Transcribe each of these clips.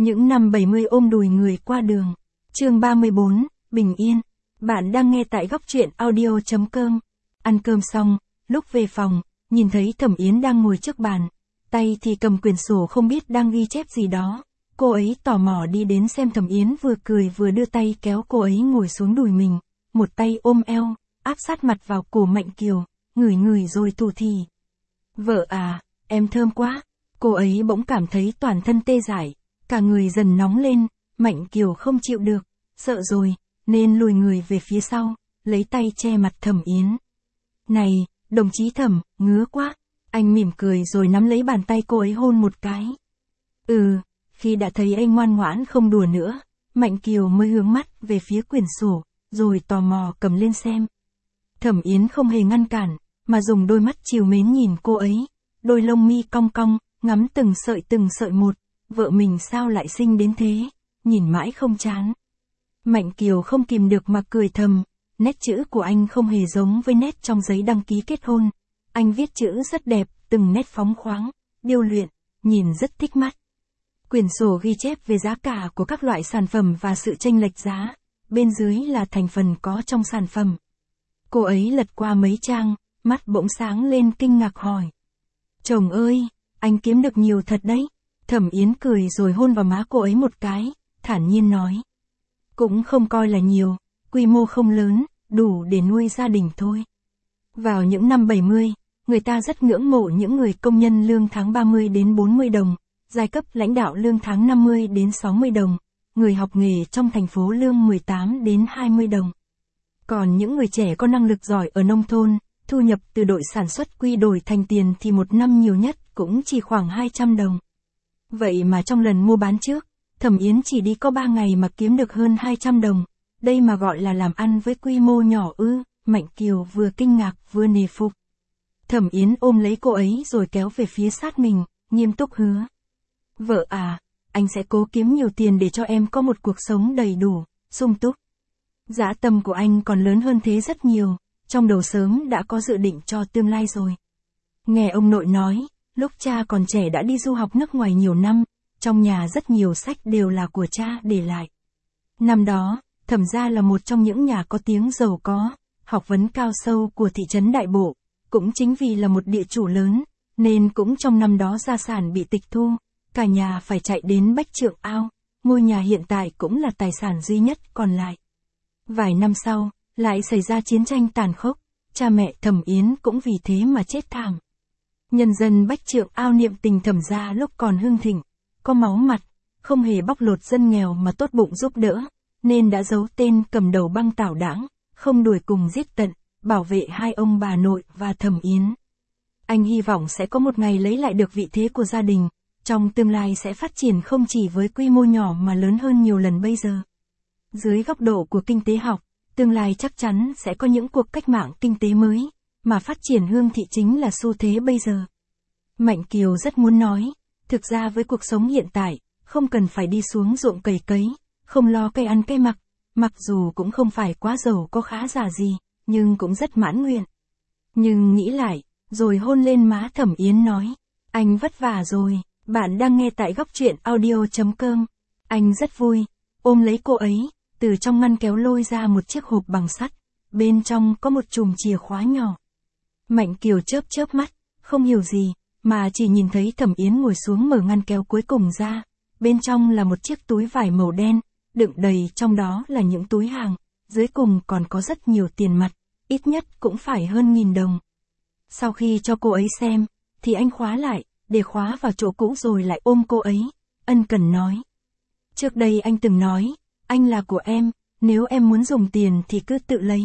Những năm 70 ôm đùi người qua đường. Chương 34, Bình Yên. Bạn đang nghe tại góc truyện audio.com. Ăn cơm xong, lúc về phòng, nhìn thấy Thẩm Yến đang ngồi trước bàn, tay thì cầm quyển sổ không biết đang ghi chép gì đó. Cô ấy tò mò đi đến xem Thẩm Yến vừa cười vừa đưa tay kéo cô ấy ngồi xuống đùi mình, một tay ôm eo, áp sát mặt vào cổ Mạnh Kiều, ngửi ngửi rồi thủ thỉ. Vợ à, em thơm quá. Cô ấy bỗng cảm thấy toàn thân tê dại, cả người dần nóng lên. Mạnh Kiều không chịu được, sợ rồi, nên lùi người về phía sau, lấy tay che mặt Thẩm Yến. Này, đồng chí Thẩm, ngứa quá. Anh mỉm cười rồi nắm lấy bàn tay cô ấy hôn một cái. Khi đã thấy anh ngoan ngoãn không đùa nữa, Mạnh Kiều mới hướng mắt về phía quyển sổ, rồi tò mò cầm lên xem. Thẩm Yến không hề ngăn cản, mà dùng đôi mắt trìu mến nhìn cô ấy, đôi lông mi cong cong, ngắm từng sợi một, vợ mình sao lại xinh đến thế, nhìn mãi không chán. Mạnh Kiều không kìm được mà cười thầm, nét chữ của anh không hề giống với nét trong giấy đăng ký kết hôn. Anh viết chữ rất đẹp, từng nét phóng khoáng, điêu luyện, nhìn rất thích mắt. Quyển sổ ghi chép về giá cả của các loại sản phẩm và sự chênh lệch giá, bên dưới là thành phần có trong sản phẩm. Cô ấy lật qua mấy trang, mắt bỗng sáng lên kinh ngạc hỏi. Chồng ơi, anh kiếm được nhiều thật đấy. Thẩm Yến cười rồi hôn vào má cô ấy một cái, thản nhiên nói. Cũng không coi là nhiều, quy mô không lớn, đủ để nuôi gia đình thôi. Vào những năm 70, người ta rất ngưỡng mộ những người công nhân lương tháng 30 đến 40 đồng, giai cấp lãnh đạo lương tháng 50 đến 60 đồng, người học nghề trong thành phố lương 18 đến 20 đồng. Còn những người trẻ có năng lực giỏi ở nông thôn, thu nhập từ đội sản xuất quy đổi thành tiền thì một năm nhiều nhất cũng chỉ khoảng 200 đồng. Vậy mà trong lần mua bán trước, Thẩm Yến chỉ đi có 3 ngày mà kiếm được hơn 200 đồng. Đây mà gọi là làm ăn với quy mô nhỏ ư? Mạnh Kiều vừa kinh ngạc vừa nể phục. Thẩm Yến ôm lấy cô ấy rồi kéo về phía sát mình, nghiêm túc hứa. Vợ à, anh sẽ cố kiếm nhiều tiền để cho em có một cuộc sống đầy đủ, sung túc. Dã tâm của anh còn lớn hơn thế rất nhiều, trong đầu sớm đã có dự định cho tương lai rồi. Nghe ông nội nói, lúc cha còn trẻ đã đi du học nước ngoài nhiều năm, trong nhà rất nhiều sách đều là của cha để lại. Năm đó, Thẩm gia là một trong những nhà có tiếng giàu có, học vấn cao sâu của thị trấn Đại Bộ, cũng chính vì là một địa chủ lớn, nên cũng trong năm đó gia sản bị tịch thu, cả nhà phải chạy đến Bách Trượng Ao, ngôi nhà hiện tại cũng là tài sản duy nhất còn lại. Vài năm sau, lại xảy ra chiến tranh tàn khốc, cha mẹ Thẩm Yến cũng vì thế mà chết thảm. Nhân dân Bách Trượng Ao niệm tình Thẩm gia lúc còn hưng thịnh, có máu mặt, không hề bóc lột dân nghèo mà tốt bụng giúp đỡ, nên đã giấu tên cầm đầu băng tảo đảng, không đuổi cùng giết tận, bảo vệ hai ông bà nội và Thẩm Yến. Anh hy vọng sẽ có một ngày lấy lại được vị thế của gia đình, trong tương lai sẽ phát triển không chỉ với quy mô nhỏ mà lớn hơn nhiều lần bây giờ. Dưới góc độ của kinh tế học, tương lai chắc chắn sẽ có những cuộc cách mạng kinh tế mới, mà phát triển hương thị chính là xu thế bây giờ. Mạnh Kiều rất muốn nói, thực ra với cuộc sống hiện tại, không cần phải đi xuống ruộng cày cấy, không lo cây ăn cây mặc dù cũng không phải quá giàu có khá giả gì, nhưng cũng rất mãn nguyện. Nhưng nghĩ lại, rồi hôn lên má Thẩm Yến nói, anh vất vả rồi. Bạn đang nghe tại góc truyện audio.com. Anh rất vui, ôm lấy cô ấy, từ trong ngăn kéo lôi ra một chiếc hộp bằng sắt, bên trong có một chùm chìa khóa nhỏ. Mạnh Kiều chớp mắt, không hiểu gì, mà chỉ nhìn thấy Thẩm Yến ngồi xuống mở ngăn kéo cuối cùng ra, bên trong là một chiếc túi vải màu đen, đựng đầy trong đó là những túi hàng, dưới cùng còn có rất nhiều tiền mặt, ít nhất cũng phải hơn 1.000 đồng. Sau khi cho cô ấy xem, thì anh khóa lại, để khóa vào chỗ cũ rồi lại ôm cô ấy, ân cần nói. Trước đây anh từng nói, anh là của em, nếu em muốn dùng tiền thì cứ tự lấy.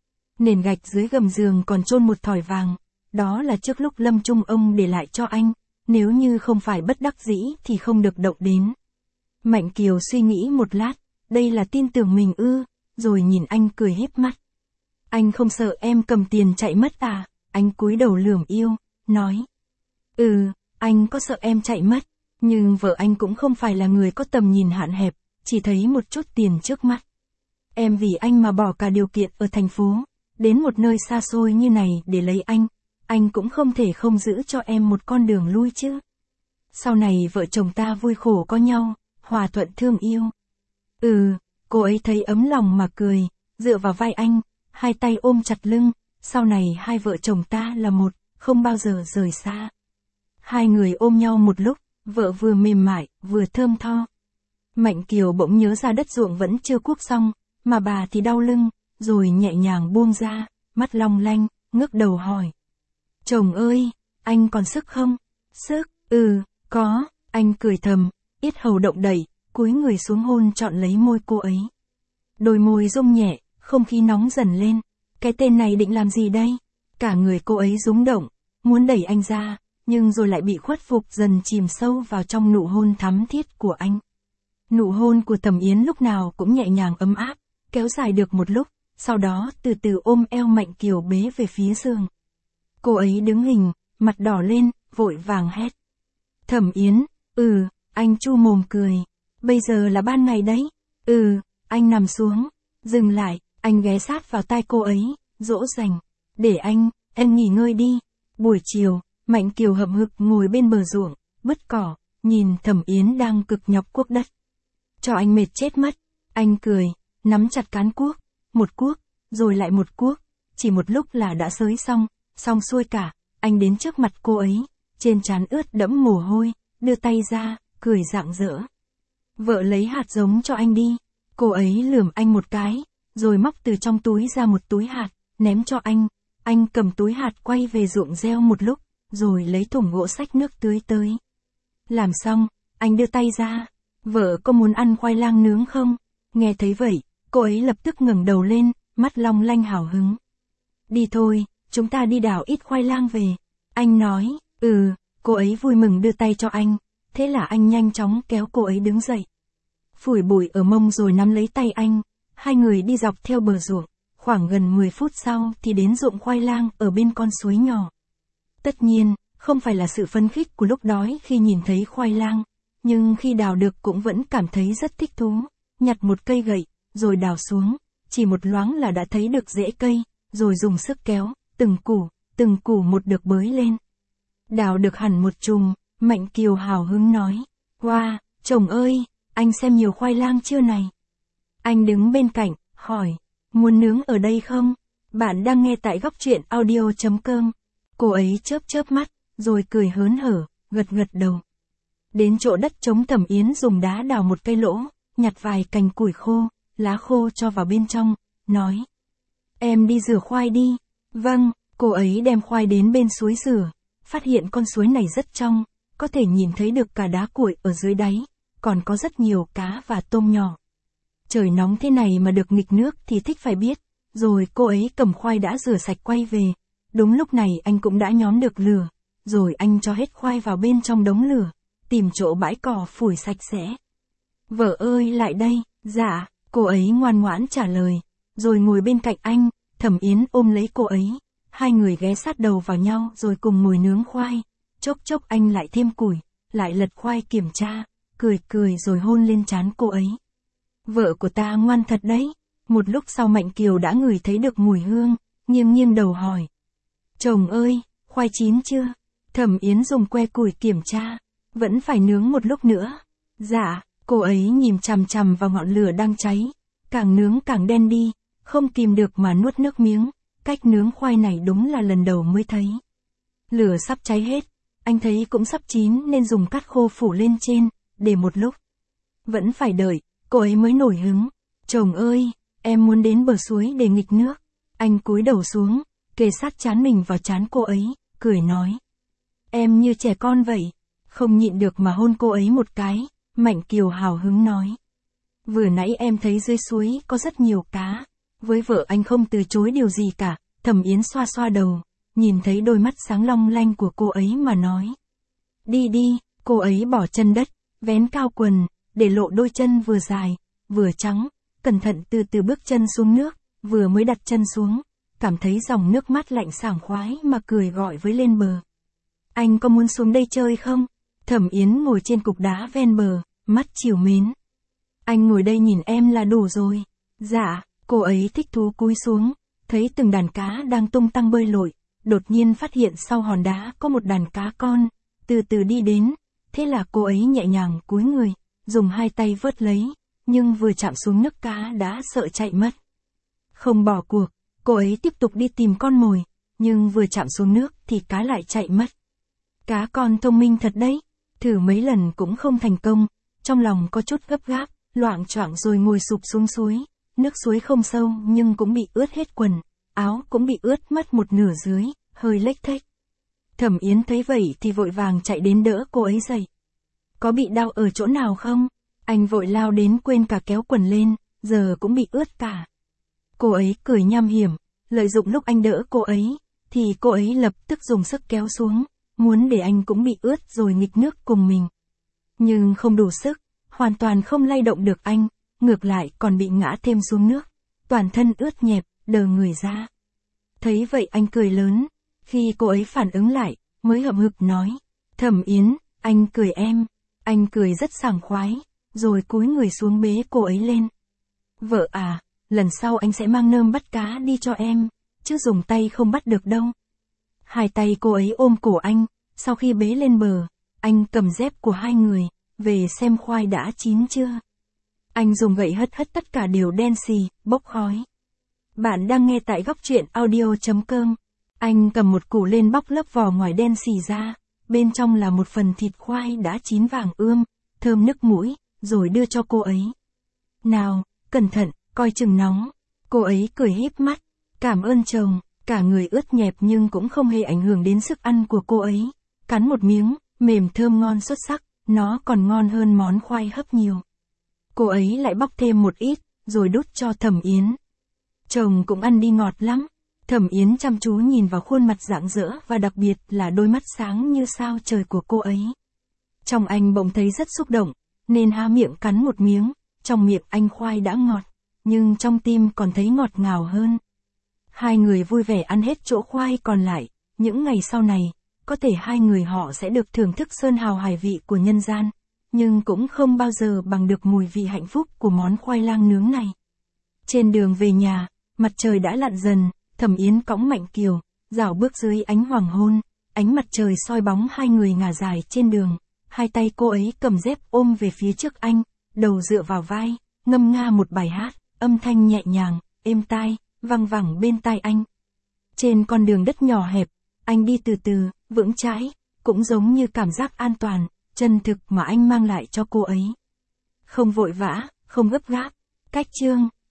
Nền gạch dưới gầm giường còn chôn một thỏi vàng, đó là trước lúc lâm chung ông để lại cho anh, nếu như không phải bất đắc dĩ thì không được động đến. Mạnh Kiều suy nghĩ một lát, đây là tin tưởng mình ư, rồi nhìn anh cười híp mắt. Anh không sợ em cầm tiền chạy mất à? Anh cúi đầu lườm yêu, nói. Anh có sợ em chạy mất, nhưng vợ anh cũng không phải là người có tầm nhìn hạn hẹp, chỉ thấy một chút tiền trước mắt. Em vì anh mà bỏ cả điều kiện ở thành phố, đến một nơi xa xôi như này để lấy anh cũng không thể không giữ cho em một con đường lui chứ. Sau này vợ chồng ta vui khổ có nhau, hòa thuận thương yêu. Cô ấy thấy ấm lòng mà cười, dựa vào vai anh, hai tay ôm chặt lưng, sau này hai vợ chồng ta là một, không bao giờ rời xa. Hai người ôm nhau một lúc, vợ vừa mềm mại, vừa thơm tho. Mạnh Kiều bỗng nhớ ra đất ruộng vẫn chưa cuốc xong, mà bà thì đau lưng, rồi nhẹ nhàng buông ra, mắt long lanh, ngước đầu hỏi. Chồng ơi, anh còn sức không? Sức, có, anh cười thầm, yết hầu động đẩy, cúi người xuống hôn trọn lấy môi cô ấy. Đôi môi rung nhẹ, không khí nóng dần lên, cái tên này định làm gì đây? Cả người cô ấy rúng động, muốn đẩy anh ra, nhưng rồi lại bị khuất phục dần chìm sâu vào trong nụ hôn thắm thiết của anh. Nụ hôn của Thẩm Yến lúc nào cũng nhẹ nhàng ấm áp, kéo dài được một lúc, sau đó từ từ ôm eo Mạnh Kiều bế về phía giường. Cô ấy đứng hình, mặt đỏ lên, vội vàng hét. Thẩm Yến, anh chu mồm cười. Bây giờ là ban ngày đấy. Anh nằm xuống. Dừng lại, anh ghé sát vào tai cô ấy, dỗ dành. Để em nghỉ ngơi đi. Buổi chiều, Mạnh Kiều hậm hực ngồi bên bờ ruộng, bứt cỏ, nhìn Thẩm Yến đang cực nhọc cuốc đất. Cho anh mệt chết mất. Anh cười, nắm chặt cán cuốc, một cuốc, rồi lại một cuốc, chỉ một lúc là đã xới xong xuôi cả. Anh đến trước mặt cô ấy, trên trán ướt đẫm mồ hôi, đưa tay ra, cười rạng rỡ. Vợ lấy hạt giống cho anh đi. Cô ấy lườm anh một cái, rồi móc từ trong túi ra một túi hạt, ném cho anh. Anh cầm túi hạt quay về ruộng gieo một lúc, rồi lấy thùng gỗ xách nước tưới tới. Làm xong, anh đưa tay ra. Vợ có muốn ăn khoai lang nướng không? Nghe thấy vậy, cô ấy lập tức ngẩng đầu lên, mắt long lanh hào hứng. Đi thôi, chúng ta đi đào ít khoai lang về. Anh nói, cô ấy vui mừng đưa tay cho anh. Thế là anh nhanh chóng kéo cô ấy đứng dậy. Phủi bụi ở mông rồi nắm lấy tay anh. Hai người đi dọc theo bờ ruộng. Khoảng gần 10 phút sau thì đến ruộng khoai lang ở bên con suối nhỏ. Tất nhiên, không phải là sự phấn khích của lúc đói khi nhìn thấy khoai lang. Nhưng khi đào được cũng vẫn cảm thấy rất thích thú. Nhặt một cây gậy, rồi đào xuống. Chỉ một loáng là đã thấy được rễ cây, rồi dùng sức kéo, từng củ một được bới lên. Đào được hẳn một chùm, Mạnh Kiều hào hứng nói. Wow, chồng ơi, anh xem nhiều khoai lang chưa này? Anh đứng bên cạnh, hỏi, muốn nướng ở đây không? Bạn đang nghe tại góc truyện audio.com. Cô ấy chớp mắt, rồi cười hớn hở, gật đầu. Đến chỗ đất trống Thẩm Yến dùng đá đào một cây lỗ, nhặt vài cành củi khô, lá khô cho vào bên trong, nói. Em đi rửa khoai đi. Vâng, cô ấy đem khoai đến bên suối rửa, phát hiện con suối này rất trong, có thể nhìn thấy được cả đá cuội ở dưới đáy, còn có rất nhiều cá và tôm nhỏ. Trời nóng thế này mà được nghịch nước thì thích phải biết, rồi cô ấy cầm khoai đã rửa sạch quay về. Đúng lúc này anh cũng đã nhóm được lửa, rồi anh cho hết khoai vào bên trong đống lửa, tìm chỗ bãi cỏ phủi sạch sẽ. Vợ ơi lại đây, dạ, cô ấy ngoan ngoãn trả lời, rồi ngồi bên cạnh anh. Thẩm Yến ôm lấy cô ấy, hai người ghé sát đầu vào nhau rồi cùng ngồi nướng khoai. Chốc anh lại thêm củi, lại lật khoai kiểm tra, cười rồi hôn lên trán cô ấy. Vợ của ta ngoan thật đấy. Một lúc sau Mạnh Kiều đã ngửi thấy được mùi hương, nghiêng đầu hỏi. Chồng ơi, khoai chín chưa? Thẩm Yến dùng que củi kiểm tra, vẫn phải nướng một lúc nữa. Dạ, cô ấy nhìn chằm vào ngọn lửa đang cháy, càng nướng càng đen đi, không kìm được mà nuốt nước miếng. Cách nướng khoai này đúng là lần đầu mới thấy. Lửa sắp cháy hết, anh thấy cũng sắp chín nên dùng cát khô phủ lên trên, để một lúc. Vẫn phải đợi, cô ấy mới nổi hứng. Chồng ơi, em muốn đến bờ suối để nghịch nước. Anh cúi đầu xuống, kề sát trán mình vào trán cô ấy, cười nói. Em như trẻ con vậy. Không nhịn được mà hôn cô ấy một cái, Mạnh Kiều hào hứng nói. Vừa nãy em thấy dưới suối có rất nhiều cá. Với vợ anh không từ chối điều gì cả. Thẩm Yến xoa đầu, nhìn thấy đôi mắt sáng long lanh của cô ấy mà nói. Đi, cô ấy bỏ chân đất, vén cao quần, để lộ đôi chân vừa dài, vừa trắng, cẩn thận từ từ bước chân xuống nước, vừa mới đặt chân xuống, cảm thấy dòng nước mát lạnh sảng khoái mà cười gọi với lên bờ. Anh có muốn xuống đây chơi không? Thẩm Yến ngồi trên cục đá ven bờ, mắt trìu mến. Anh ngồi đây nhìn em là đủ rồi. Dạ, cô ấy thích thú cúi xuống, thấy từng đàn cá đang tung tăng bơi lội, đột nhiên phát hiện sau hòn đá có một đàn cá con, từ từ đi đến, thế là cô ấy nhẹ nhàng cúi người, dùng hai tay vớt lấy, nhưng vừa chạm xuống nước cá đã sợ chạy mất. Không bỏ cuộc, cô ấy tiếp tục đi tìm con mồi, nhưng vừa chạm xuống nước thì cá lại chạy mất. Cá con thông minh thật đấy, thử mấy lần cũng không thành công, trong lòng có chút gấp gáp, loạng choạng rồi ngồi sụp xuống suối. Nước suối không sâu nhưng cũng bị ướt hết quần, áo cũng bị ướt mất một nửa dưới, hơi lếch thếch. Thẩm Yến thấy vậy thì vội vàng chạy đến đỡ cô ấy dậy. Có bị đau ở chỗ nào không? Anh vội lao đến quên cả kéo quần lên, giờ cũng bị ướt cả. Cô ấy cười nham hiểm, lợi dụng lúc anh đỡ cô ấy, thì cô ấy lập tức dùng sức kéo xuống, muốn để anh cũng bị ướt rồi nghịch nước cùng mình. Nhưng không đủ sức, hoàn toàn không lay động được anh, ngược lại còn bị ngã thêm xuống nước, toàn thân ướt nhẹp, đờ người ra. Thấy vậy anh cười lớn, khi cô ấy phản ứng lại, mới hậm hực nói, Thẩm Yến, anh cười em. Anh cười rất sảng khoái, rồi cúi người xuống bế cô ấy lên. Vợ à, lần sau anh sẽ mang nơm bắt cá đi cho em, chứ dùng tay không bắt được đâu. Hai tay cô ấy ôm cổ anh, sau khi bế lên bờ, anh cầm dép của hai người, về xem khoai đã chín chưa. Anh dùng gậy hất hất tất cả đều đen xì, bốc khói. Bạn đang nghe tại góc truyện audio.com. Anh cầm một củ lên bóc lớp vỏ ngoài đen xì ra, bên trong là một phần thịt khoai đã chín vàng ươm, thơm nức mũi, rồi đưa cho cô ấy. Nào, cẩn thận, coi chừng nóng. Cô ấy cười híp mắt, cảm ơn chồng, cả người ướt nhẹp nhưng cũng không hề ảnh hưởng đến sức ăn của cô ấy. Cắn một miếng, mềm thơm ngon xuất sắc, nó còn ngon hơn món khoai hấp nhiều. Cô ấy lại bóc thêm một ít, rồi đút cho Thẩm Yến. Chồng cũng ăn đi ngọt lắm. Thẩm Yến chăm chú nhìn vào khuôn mặt rạng rỡ và đặc biệt là đôi mắt sáng như sao trời của cô ấy. Trong anh bỗng thấy rất xúc động, nên há miệng cắn một miếng, trong miệng anh khoai đã ngọt, nhưng trong tim còn thấy ngọt ngào hơn. Hai người vui vẻ ăn hết chỗ khoai còn lại, những ngày sau này, có thể hai người họ sẽ được thưởng thức sơn hào hải vị của nhân gian, nhưng cũng không bao giờ bằng được mùi vị hạnh phúc của món khoai lang nướng này. Trên đường về nhà, mặt trời đã lặn dần, Thẩm Yến cõng Mạnh Kiều, dạo bước dưới ánh hoàng hôn, ánh mặt trời soi bóng hai người ngả dài trên đường, hai tay cô ấy cầm dép ôm về phía trước anh, đầu dựa vào vai, ngâm nga một bài hát, âm thanh nhẹ nhàng, êm tai, vang vẳng bên tai anh. Trên con đường đất nhỏ hẹp, anh đi từ từ, vững chãi, cũng giống như cảm giác an toàn, chân thực mà anh mang lại cho cô ấy. Không vội vã, không gấp gáp. Cách chương